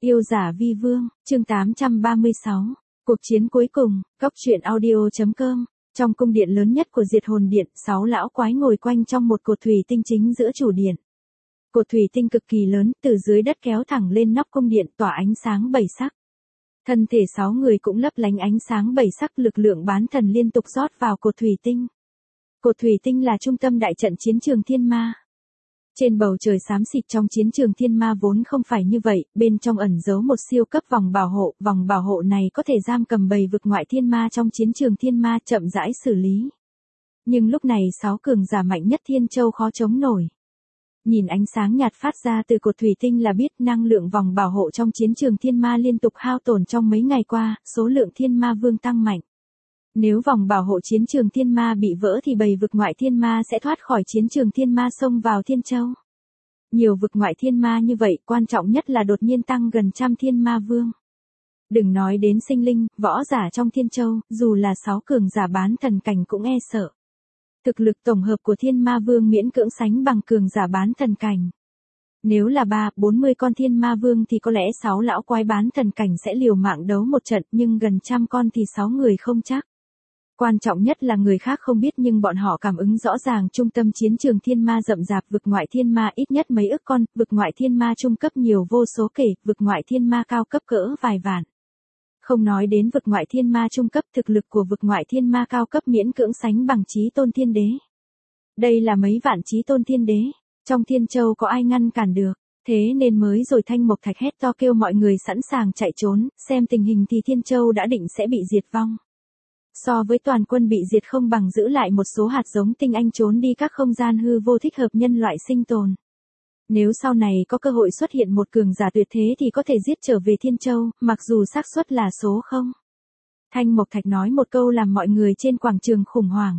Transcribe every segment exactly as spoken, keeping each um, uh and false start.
Yêu giả vi vương, chương tám trăm ba mươi sáu. Cuộc chiến cuối cùng, Cóc truyện audio.com. Trong cung điện lớn nhất của Diệt Hồn Điện, sáu lão quái ngồi quanh trong một cột thủy tinh chính giữa chủ điện. Cột thủy tinh cực kỳ lớn, từ dưới đất kéo thẳng lên nóc cung điện tỏa ánh sáng bảy sắc. Thân thể sáu người cũng lấp lánh ánh sáng bảy sắc, lực lượng bán thần liên tục rót vào cột thủy tinh. Cột thủy tinh là trung tâm đại trận chiến trường thiên ma. Trên bầu trời xám xịt trong chiến trường thiên ma vốn không phải như vậy, bên trong ẩn giấu một siêu cấp vòng bảo hộ, vòng bảo hộ này có thể giam cầm bầy vực ngoại thiên ma trong chiến trường thiên ma, chậm rãi xử lý. Nhưng lúc này sáu cường giả mạnh nhất Thiên Châu khó chống nổi. Nhìn ánh sáng nhạt phát ra từ cột thủy tinh là biết năng lượng vòng bảo hộ trong chiến trường thiên ma liên tục hao tổn trong mấy ngày qua, số lượng thiên ma vương tăng mạnh. Nếu vòng bảo hộ chiến trường thiên ma bị vỡ thì bầy vực ngoại thiên ma sẽ thoát khỏi chiến trường thiên ma xông vào Thiên Châu. Nhiều vực ngoại thiên ma như vậy, quan trọng nhất là đột nhiên tăng gần trăm thiên ma vương. Đừng nói đến sinh linh, võ giả trong Thiên Châu, dù là sáu cường giả bán thần cảnh cũng e sợ. Thực lực tổng hợp của thiên ma vương miễn cưỡng sánh bằng cường giả bán thần cảnh. Nếu là ba, bốn mươi con thiên ma vương thì có lẽ sáu lão quái bán thần cảnh sẽ liều mạng đấu một trận, nhưng gần trăm con thì sáu người không chắc. Quan trọng nhất là người khác không biết nhưng bọn họ cảm ứng rõ ràng trung tâm chiến trường thiên ma rậm rạp, vực ngoại thiên ma ít nhất mấy ức con, vực ngoại thiên ma trung cấp nhiều vô số kể, vực ngoại thiên ma cao cấp cỡ vài vạn. Không nói đến vực ngoại thiên ma trung cấp, thực lực của vực ngoại thiên ma cao cấp miễn cưỡng sánh bằng chí tôn thiên đế. Đây là mấy vạn chí tôn thiên đế, trong Thiên Châu có ai ngăn cản được, thế nên mới rồi Thanh Mộc Thạch hét to kêu mọi người sẵn sàng chạy trốn, xem tình hình thì Thiên Châu đã định sẽ bị diệt vong. So với toàn quân bị diệt không bằng giữ lại một số hạt giống tinh anh trốn đi các không gian hư vô thích hợp nhân loại sinh tồn. Nếu sau này có cơ hội xuất hiện một cường giả tuyệt thế thì có thể giết trở về Thiên Châu, mặc dù xác suất là số không. Thanh Mộc Thạch nói một câu làm mọi người trên quảng trường khủng hoảng.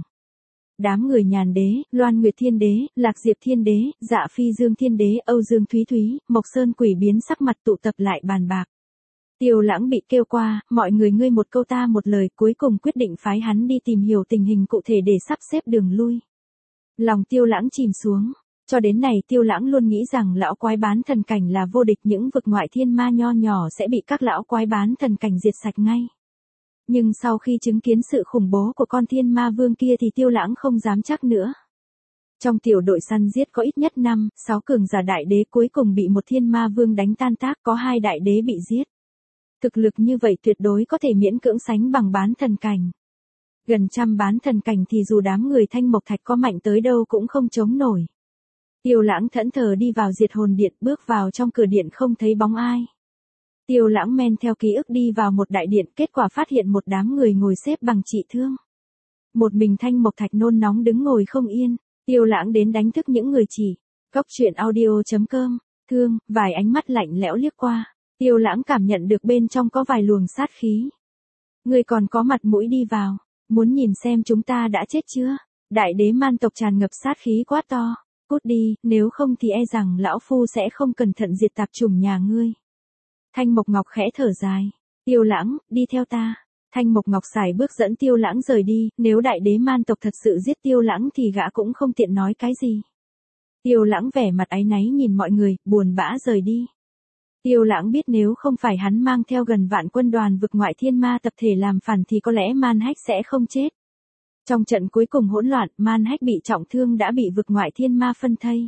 Đám người Nhàn Đế, Loan Nguyệt Thiên Đế, Lạc Diệp Thiên Đế, Dạ Phi Dương Thiên Đế, Âu Dương Thúy Thúy, Mộc Sơn Quỷ biến sắc mặt tụ tập lại bàn bạc. Tiêu Lãng bị kêu qua, mọi người ngươi một câu ta một lời, cuối cùng quyết định phái hắn đi tìm hiểu tình hình cụ thể để sắp xếp đường lui. Lòng Tiêu Lãng chìm xuống, cho đến này Tiêu Lãng luôn nghĩ rằng lão quái bán thần cảnh là vô địch, những vực ngoại thiên ma nho nhỏ sẽ bị các lão quái bán thần cảnh diệt sạch ngay. Nhưng sau khi chứng kiến sự khủng bố của con thiên ma vương kia thì Tiêu Lãng không dám chắc nữa. Trong tiểu đội săn giết có ít nhất năm, sáu cường giả đại đế cuối cùng bị một thiên ma vương đánh tan tác, có hai đại đế bị giết. Thực lực như vậy tuyệt đối có thể miễn cưỡng sánh bằng bán thần cảnh. Gần trăm bán thần cảnh thì dù đám người Thanh Mộc Thạch có mạnh tới đâu cũng không chống nổi. Tiêu Lãng thẫn thờ đi vào Diệt Hồn Điện, bước vào trong cửa điện không thấy bóng ai. Tiêu Lãng men theo ký ức đi vào một đại điện, kết quả phát hiện một đám người ngồi xếp bằng trị thương. Một mình Thanh Mộc Thạch nôn nóng đứng ngồi không yên. Tiêu Lãng đến đánh thức những người chỉ. Cóc truyện audio.com. Thương, vài ánh mắt lạnh lẽo liếc qua. Tiêu Lãng cảm nhận được bên trong có vài luồng sát khí. Ngươi còn có mặt mũi đi vào, muốn nhìn xem chúng ta đã chết chưa? Đại đế man tộc tràn ngập sát khí quá to. Cút đi, nếu không thì e rằng lão phu sẽ không cẩn thận diệt tạp chủng nhà ngươi. Thanh Mộc Ngọc khẽ thở dài. Tiêu Lãng, đi theo ta. Thanh Mộc Ngọc sải bước dẫn Tiêu Lãng rời đi, nếu đại đế man tộc thật sự giết Tiêu Lãng thì gã cũng không tiện nói cái gì. Tiêu Lãng vẻ mặt áy náy nhìn mọi người, buồn bã rời đi. Tiêu Lãng biết nếu không phải hắn mang theo gần vạn quân đoàn vực ngoại thiên ma tập thể làm phản thì có lẽ Man Hách sẽ không chết. Trong trận cuối cùng hỗn loạn, Man Hách bị trọng thương đã bị vực ngoại thiên ma phân thây.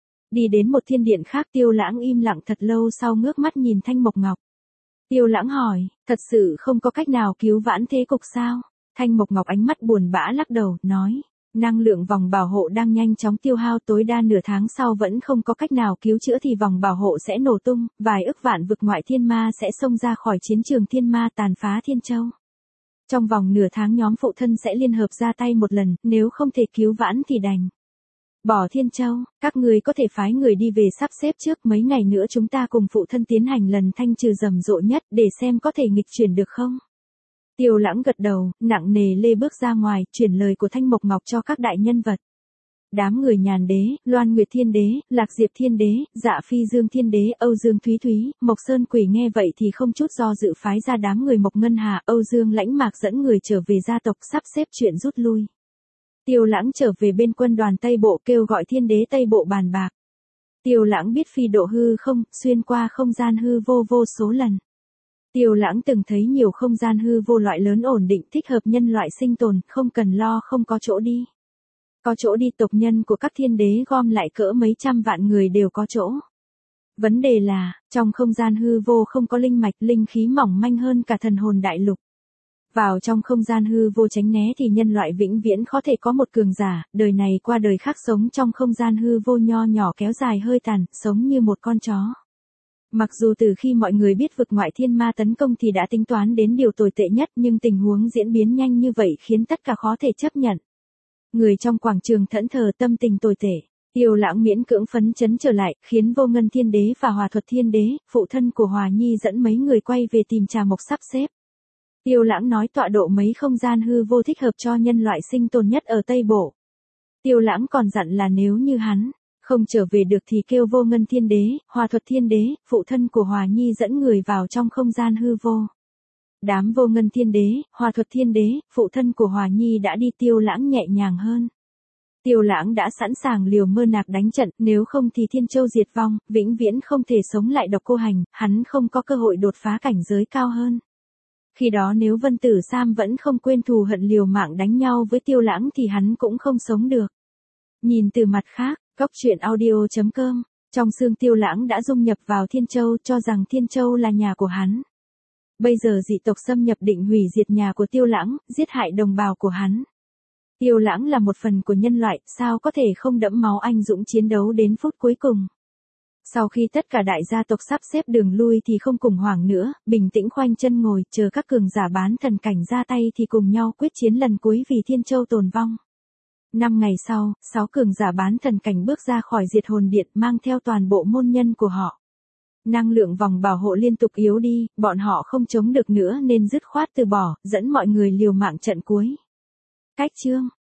Đi đến một thiên điện khác, Tiêu Lãng im lặng thật lâu sau ngước mắt nhìn Thanh Mộc Ngọc. Tiêu Lãng hỏi, thật sự không có cách nào cứu vãn thế cục sao? Thanh Mộc Ngọc ánh mắt buồn bã lắc đầu, nói, năng lượng vòng bảo hộ đang nhanh chóng tiêu hao, tối đa nửa tháng sau vẫn không có cách nào cứu chữa thì vòng bảo hộ sẽ nổ tung, vài ức vạn vực ngoại thiên ma sẽ xông ra khỏi chiến trường thiên ma tàn phá Thiên Châu. Trong vòng nửa tháng nhóm phụ thân sẽ liên hợp ra tay một lần, nếu không thể cứu vãn thì đành bỏ Thiên Châu. Các người có thể phái người đi về sắp xếp trước, mấy ngày nữa chúng ta cùng phụ thân tiến hành lần thanh trừ rầm rộ nhất để xem có thể nghịch chuyển được không? Tiêu Lãng gật đầu, nặng nề lê bước ra ngoài, chuyển lời của Thanh Mộc Ngọc cho các đại nhân vật. Đám người Nhàn Đế, Loan Nguyệt Thiên Đế, Lạc Diệp Thiên Đế, Dạ Phi Dương Thiên Đế, Âu Dương Thúy Thúy, Mộc Sơn Quỷ nghe vậy thì không chút do dự phái ra đám người Mộc Ngân Hà, Âu Dương Lãnh Mạc dẫn người trở về gia tộc sắp xếp chuyện rút lui. Tiêu Lãng trở về bên quân đoàn Tây Bộ kêu gọi Thiên Đế Tây Bộ bàn bạc. Tiêu Lãng biết phi độ hư không, xuyên qua không gian hư vô vô số lần. Tiêu Lãng từng thấy nhiều không gian hư vô loại lớn ổn định thích hợp nhân loại sinh tồn, không cần lo không có chỗ đi. Có chỗ đi, tộc nhân của các thiên đế gom lại cỡ mấy trăm vạn người đều có chỗ. Vấn đề là, trong không gian hư vô không có linh mạch, linh khí mỏng manh hơn cả thần hồn đại lục. Vào trong không gian hư vô tránh né thì nhân loại vĩnh viễn khó thể có một cường giả, đời này qua đời khác sống trong không gian hư vô nho nhỏ kéo dài hơi tàn, sống như một con chó. Mặc dù từ khi mọi người biết vực ngoại thiên ma tấn công thì đã tính toán đến điều tồi tệ nhất, nhưng tình huống diễn biến nhanh như vậy khiến tất cả khó thể chấp nhận. Người trong quảng trường thẫn thờ, tâm tình tồi tệ. Tiêu Lãng miễn cưỡng phấn chấn trở lại, khiến Vô Ngân Thiên Đế và Hòa Thuật Thiên Đế, phụ thân của Hòa Nhi dẫn mấy người quay về tìm Trà Mộc sắp xếp. Tiêu Lãng nói tọa độ mấy không gian hư vô thích hợp cho nhân loại sinh tồn nhất ở Tây Bộ. Tiêu Lãng còn dặn là nếu như hắn không trở về được thì kêu Vô Ngân Thiên Đế, Hòa Thuật Thiên Đế, phụ thân của Hòa Nhi dẫn người vào trong không gian hư vô. Đám Vô Ngân Thiên Đế, Hòa Thuật Thiên Đế, phụ thân của Hòa Nhi đã đi, Tiêu Lãng nhẹ nhàng hơn. Tiêu Lãng đã sẵn sàng liều mơ nạc đánh trận, nếu không thì Thiên Châu diệt vong, vĩnh viễn không thể sống lại Độc Cô Hành, hắn không có cơ hội đột phá cảnh giới cao hơn. Khi đó nếu Vân Tử Sam vẫn không quên thù hận liều mạng đánh nhau với Tiêu Lãng thì hắn cũng không sống được. Nhìn từ mặt khác, góc truyện audio chấm com, trong xương Tiêu Lãng đã dung nhập vào Thiên Châu, cho rằng Thiên Châu là nhà của hắn. Bây giờ dị tộc xâm nhập định hủy diệt nhà của Tiêu Lãng, giết hại đồng bào của hắn. Tiêu Lãng là một phần của nhân loại, sao có thể không đẫm máu anh dũng chiến đấu đến phút cuối cùng. Sau khi tất cả đại gia tộc sắp xếp đường lui thì không cùng hoảng nữa, bình tĩnh khoanh chân ngồi, chờ các cường giả bán thần cảnh ra tay thì cùng nhau quyết chiến lần cuối vì Thiên Châu tồn vong. Năm ngày sau, sáu cường giả bán thần cảnh bước ra khỏi diệt hồn điện mang theo toàn bộ môn nhân của họ. Năng lượng vòng bảo hộ liên tục yếu đi, bọn họ không chống được nữa nên dứt khoát từ bỏ, dẫn mọi người liều mạng trận cuối. Cách chương